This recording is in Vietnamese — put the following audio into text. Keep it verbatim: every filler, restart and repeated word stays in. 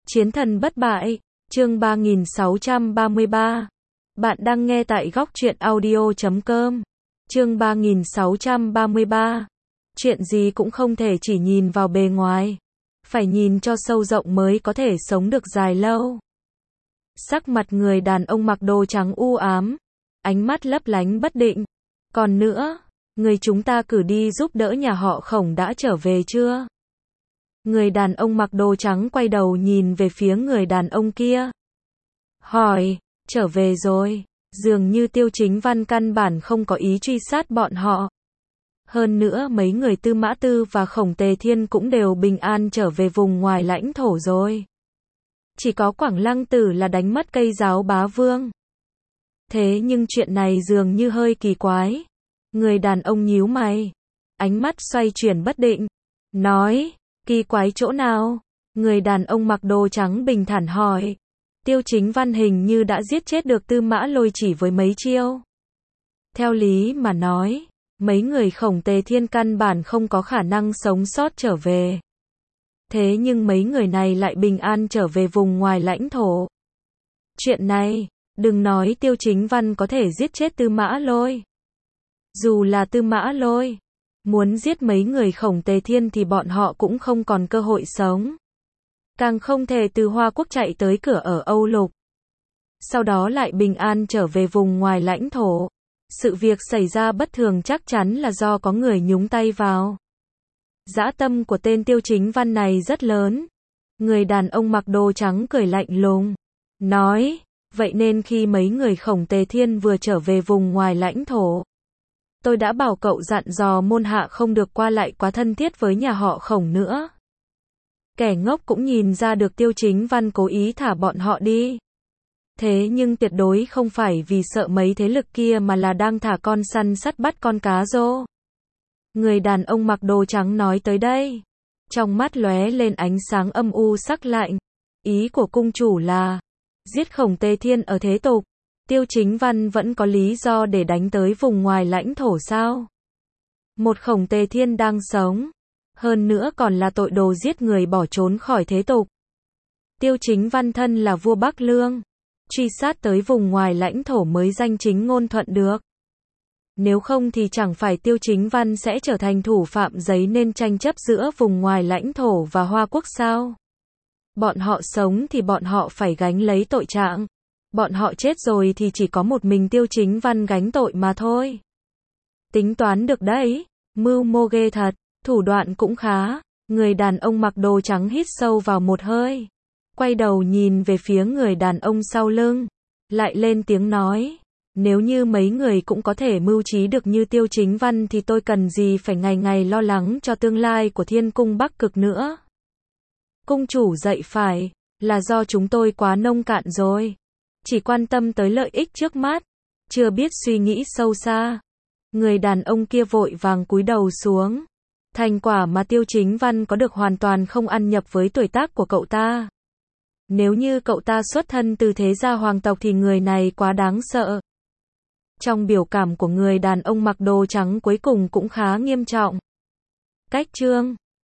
Chiến thần bất bại, chương ba nghìn sáu trăm ba mươi ba. Bạn đang nghe tại góc truyện audio chấm com. Chương ba nghìn sáu trăm ba mươi ba. Chuyện gì cũng không thể chỉ nhìn vào bề ngoài. Phải nhìn cho sâu rộng mới có thể sống được dài lâu. Sắc mặt người đàn ông mặc đồ trắng u ám. Ánh mắt lấp lánh bất định. Còn nữa, người chúng ta cử đi giúp đỡ nhà họ Khổng đã trở về chưa? Người đàn ông mặc đồ trắng quay đầu nhìn về phía người đàn ông kia. Hỏi, trở về rồi. Dường như Tiêu Chính Văn căn bản không có ý truy sát bọn họ. Hơn nữa mấy người Tư Mã Tư và Khổng Tề Thiên cũng đều bình an trở về vùng ngoài lãnh thổ rồi. Chỉ có Quảng Lăng Tử là đánh mất cây giáo bá vương. Thế nhưng chuyện này dường như hơi kỳ quái. Người đàn ông nhíu mày. Ánh mắt xoay chuyển bất định. Nói, kỳ quái chỗ nào? Người đàn ông mặc đồ trắng bình thản hỏi. Tiêu Chính Văn hình như đã giết chết được Tư Mã Lôi chỉ với mấy chiêu. Theo lý mà nói, mấy người Khổng Tề Thiên căn bản không có khả năng sống sót trở về. Thế nhưng mấy người này lại bình an trở về vùng ngoài lãnh thổ. Chuyện này, đừng nói Tiêu Chính Văn có thể giết chết Tư Mã Lôi. Dù là Tư Mã Lôi muốn giết mấy người Khổng Tề Thiên thì bọn họ cũng không còn cơ hội sống. Càng không thể từ Hoa Quốc chạy tới cửa ở Âu Lục. Sau đó lại bình an trở về vùng ngoài lãnh thổ. Sự việc xảy ra bất thường chắc chắn là do có người nhúng tay vào. Dã tâm của tên Tiêu Chính Văn này rất lớn. Người đàn ông mặc đồ trắng cười lạnh lùng. Nói, vậy nên khi mấy người Khổng Tề Thiên vừa trở về vùng ngoài lãnh thổ, tôi đã bảo cậu dặn dò môn hạ không được qua lại quá thân thiết với nhà họ Khổng nữa. Kẻ ngốc cũng nhìn ra được Tiêu Chính Văn cố ý thả bọn họ đi. Thế nhưng tuyệt đối không phải vì sợ mấy thế lực kia mà là đang thả con săn sắt bắt con cá rô. Người đàn ông mặc đồ trắng nói tới đây. Trong mắt lóe lên ánh sáng âm u sắc lạnh. Ý của cung chủ là giết Khổng Tề Thiên ở thế tục. Tiêu Chính Văn vẫn có lý do để đánh tới vùng ngoài lãnh thổ sao? Một Khổng Tề Thiên đang sống. Hơn nữa còn là tội đồ giết người bỏ trốn khỏi thế tục. Tiêu Chính Văn thân là vua Bắc Lương. Truy sát tới vùng ngoài lãnh thổ mới danh chính ngôn thuận được. Nếu không thì chẳng phải Tiêu Chính Văn sẽ trở thành thủ phạm giấy nên tranh chấp giữa vùng ngoài lãnh thổ và Hoa Quốc sao? Bọn họ sống thì bọn họ phải gánh lấy tội trạng. Bọn họ chết rồi thì chỉ có một mình Tiêu Chính Văn gánh tội mà thôi. Tính toán được đấy. Mưu mô ghê thật. Thủ đoạn cũng khá. Người đàn ông mặc đồ trắng hít sâu vào một hơi. Quay đầu nhìn về phía người đàn ông sau lưng. Lại lên tiếng nói. Nếu như mấy người cũng có thể mưu trí được như Tiêu Chính Văn thì tôi cần gì phải ngày ngày lo lắng cho tương lai của Thiên Cung Bắc Cực nữa. Cung chủ dạy phải. Là do chúng tôi quá nông cạn rồi. Chỉ quan tâm tới lợi ích trước mắt. Chưa biết suy nghĩ sâu xa. Người đàn ông kia vội vàng cúi đầu xuống. Thành quả mà Tiêu Chính Văn có được hoàn toàn không ăn nhập với tuổi tác của cậu ta. Nếu như cậu ta xuất thân từ thế gia hoàng tộc thì người này quá đáng sợ. Trong biểu cảm của người đàn ông mặc đồ trắng cuối cùng cũng khá nghiêm trọng. Cách chương